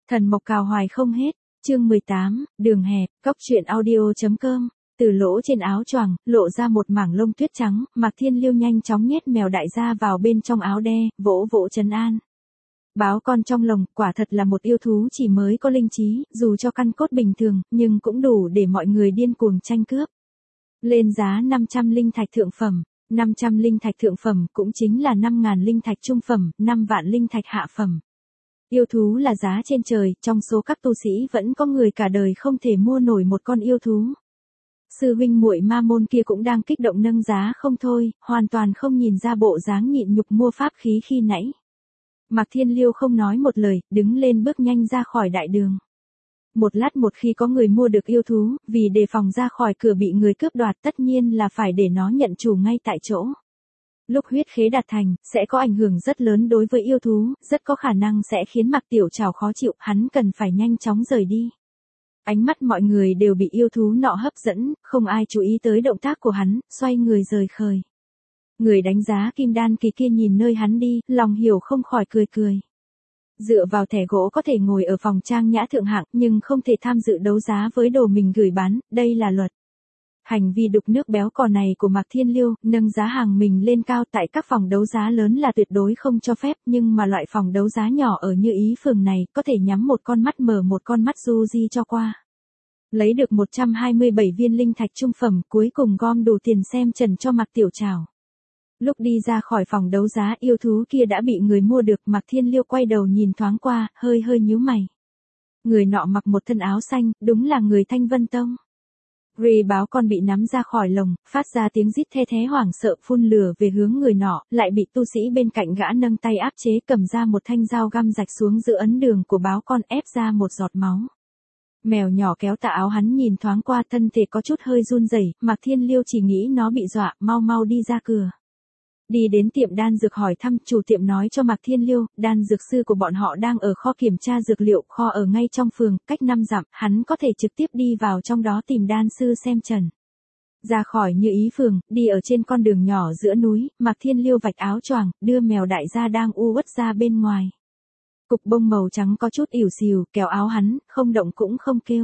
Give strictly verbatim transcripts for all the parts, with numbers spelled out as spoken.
Thần mộc cào hoài không hết, chương mười tám, đường hẹp, cóc truyện audio.com. Từ lỗ trên áo choàng, lộ ra một mảng lông tuyết trắng, Mạc Thiên Liêu nhanh chóng nhét mèo đại gia vào bên trong áo đe, vỗ vỗ trấn an. Báo con trong lồng, quả thật là một yêu thú chỉ mới có linh trí, dù cho căn cốt bình thường, nhưng cũng đủ để mọi người điên cuồng tranh cướp. Lên giá năm trăm linh thạch thượng phẩm, năm trăm linh thạch thượng phẩm cũng chính là năm nghìn linh thạch trung phẩm, năm vạn linh thạch hạ phẩm. Yêu thú là giá trên trời, trong số các tu sĩ vẫn có người cả đời không thể mua nổi một con yêu thú. Sư huynh muội ma môn kia cũng đang kích động nâng giá không thôi, hoàn toàn không nhìn ra bộ dáng nhịn nhục mua pháp khí khi nãy. Mạc Thiên Liêu không nói một lời, đứng lên bước nhanh ra khỏi đại đường. Một lát một khi có người mua được yêu thú, vì đề phòng ra khỏi cửa bị người cướp đoạt tất nhiên là phải để nó nhận chủ ngay tại chỗ. Lúc huyết khế đạt thành, sẽ có ảnh hưởng rất lớn đối với yêu thú, rất có khả năng sẽ khiến Mạc Tiểu Trảo khó chịu, hắn cần phải nhanh chóng rời đi. Ánh mắt mọi người đều bị yêu thú nọ hấp dẫn, không ai chú ý tới động tác của hắn, xoay người rời khời. Người đánh giá kim đan kỳ kia nhìn nơi hắn đi, lòng hiểu không khỏi cười cười. Dựa vào thẻ gỗ có thể ngồi ở phòng trang nhã thượng hạng, nhưng không thể tham dự đấu giá với đồ mình gửi bán, đây là luật. Hành vi đục nước béo cò này của Mạc Thiên Liêu, nâng giá hàng mình lên cao tại các phòng đấu giá lớn là tuyệt đối không cho phép, nhưng mà loại phòng đấu giá nhỏ ở Như Ý phường này, có thể nhắm một con mắt mở một con mắt du di cho qua. Lấy được một trăm hai mươi bảy viên linh thạch trung phẩm, cuối cùng gom đủ tiền xem trần cho Mạc Tiểu Trảo. Lúc đi ra khỏi phòng đấu giá, yêu thú kia đã bị người mua được, Mạc Thiên Liêu quay đầu nhìn thoáng qua, hơi hơi nhíu mày. Người nọ mặc một thân áo xanh, đúng là người Thanh Vân Tông. Ri báo con bị nắm ra khỏi lồng, phát ra tiếng rít the thé hoảng sợ, phun lửa về hướng người nọ, lại bị tu sĩ bên cạnh gã nâng tay áp chế, cầm ra một thanh dao găm rạch xuống giữa ấn đường của báo con, ép ra một giọt máu. Mèo nhỏ kéo tà áo hắn nhìn thoáng qua, thân thể có chút hơi run rẩy, Mạc Thiên Liêu chỉ nghĩ nó bị dọa, mau mau đi ra cửa. Đi đến tiệm đan dược hỏi thăm, chủ tiệm nói cho Mạc Thiên Liêu, đan dược sư của bọn họ đang ở kho kiểm tra dược liệu, kho ở ngay trong phường, cách năm dặm, hắn có thể trực tiếp đi vào trong đó tìm đan sư xem trần. Ra khỏi Như Ý phường, đi ở trên con đường nhỏ giữa núi, Mạc Thiên Liêu vạch áo choàng, đưa mèo đại gia đang u uất ra bên ngoài. Cục bông màu trắng có chút ỉu xìu, kéo áo hắn, không động cũng không kêu.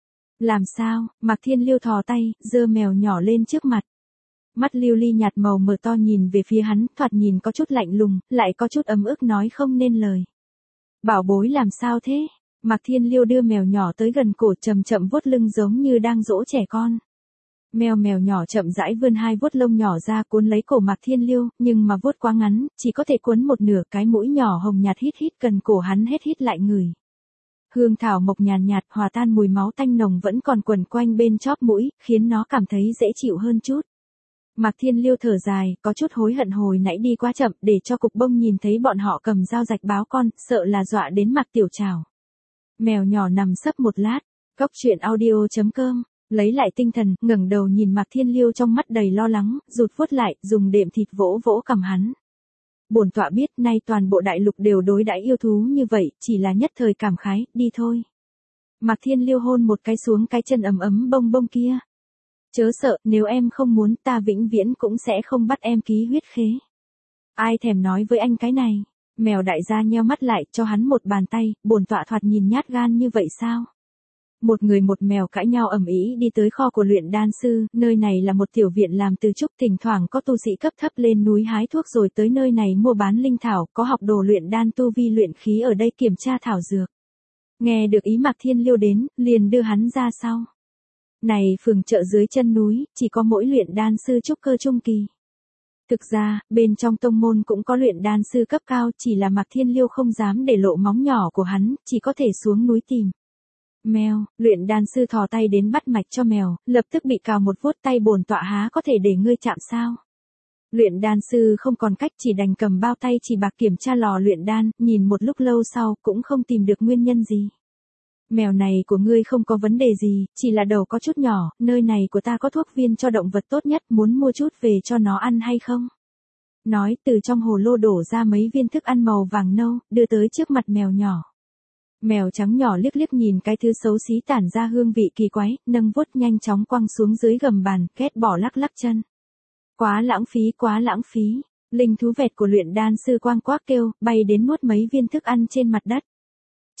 Làm sao? Mạc Thiên Liêu thò tay, giơ mèo nhỏ lên trước mặt. Mắt lưu ly nhạt màu mở to nhìn về phía hắn, thoạt nhìn có chút lạnh lùng, lại có chút ấm ức nói không nên lời. Bảo bối làm sao thế? Mạc Thiên Liêu đưa mèo nhỏ tới gần cổ, chậm chậm vuốt lưng giống như đang dỗ trẻ con. Mèo mèo nhỏ chậm rãi vươn hai vuốt lông nhỏ ra cuốn lấy cổ Mạc Thiên Liêu, nhưng mà vuốt quá ngắn, chỉ có thể cuốn một nửa, cái mũi nhỏ hồng nhạt hít hít gần cổ hắn, hết hít lại ngửi. Hương thảo mộc nhàn nhạt, nhạt hòa tan mùi máu tanh nồng vẫn còn quẩn quanh bên chóp mũi, khiến nó cảm thấy dễ chịu hơn chút. Mạc Thiên Liêu thở dài, có chút hối hận hồi nãy đi quá chậm, để cho cục bông nhìn thấy bọn họ cầm dao rạch báo con, sợ là dọa đến Mạc Tiểu Trảo. Mèo nhỏ nằm sấp một lát, cóc truyện audio.com, lấy lại tinh thần, ngẩng đầu nhìn Mạc Thiên Liêu trong mắt đầy lo lắng, rụt vuốt lại, dùng đệm thịt vỗ vỗ cằm hắn. Bổn tọa biết nay toàn bộ đại lục đều đối đãi yêu thú như vậy, chỉ là nhất thời cảm khái, đi thôi. Mạc Thiên Liêu hôn một cái xuống cái chân ấm ấm bông bông kia. Chớ sợ, nếu em không muốn, ta vĩnh viễn cũng sẽ không bắt em ký huyết khế. Ai thèm nói với anh cái này. Mèo đại gia nheo mắt lại, cho hắn một bàn tay, bổn tọa thoạt nhìn nhát gan như vậy sao? Một người một mèo cãi nhau ầm ĩ đi tới kho của luyện đan sư, nơi này là một tiểu viện làm từ trúc, thỉnh thoảng có tu sĩ cấp thấp lên núi hái thuốc rồi tới nơi này mua bán linh thảo, có học đồ luyện đan tu vi luyện khí ở đây kiểm tra thảo dược. Nghe được ý Mạc Thiên Liêu đến, liền đưa hắn ra sau. Này phường chợ dưới chân núi, chỉ có mỗi luyện đan sư trúc cơ trung kỳ. Thực ra, bên trong tông môn cũng có luyện đan sư cấp cao, chỉ là Mạc Thiên Liêu không dám để lộ móng nhỏ của hắn, chỉ có thể xuống núi tìm. Mèo, luyện đan sư thò tay đến bắt mạch cho mèo, lập tức bị cào một vuốt, tay bổn tọa há có thể để ngươi chạm sao? Luyện đan sư không còn cách, chỉ đành cầm bao tay chỉ bạc kiểm tra lò luyện đan, nhìn một lúc lâu sau, cũng không tìm được nguyên nhân gì. Mèo này của ngươi không có vấn đề gì, chỉ là đầu có chút nhỏ, nơi này của ta có thuốc viên cho động vật tốt nhất, muốn mua chút về cho nó ăn hay không? Nói, từ trong hồ lô đổ ra mấy viên thức ăn màu vàng nâu, đưa tới trước mặt mèo nhỏ. Mèo trắng nhỏ liếc liếc nhìn cái thứ xấu xí tản ra hương vị kỳ quái, nâng vuốt nhanh chóng quăng xuống dưới gầm bàn, ghét bỏ lắc lắc chân. Quá lãng phí, quá lãng phí. Linh thú vẹt của luyện đan sư quang quác kêu, bay đến nuốt mấy viên thức ăn trên mặt đất.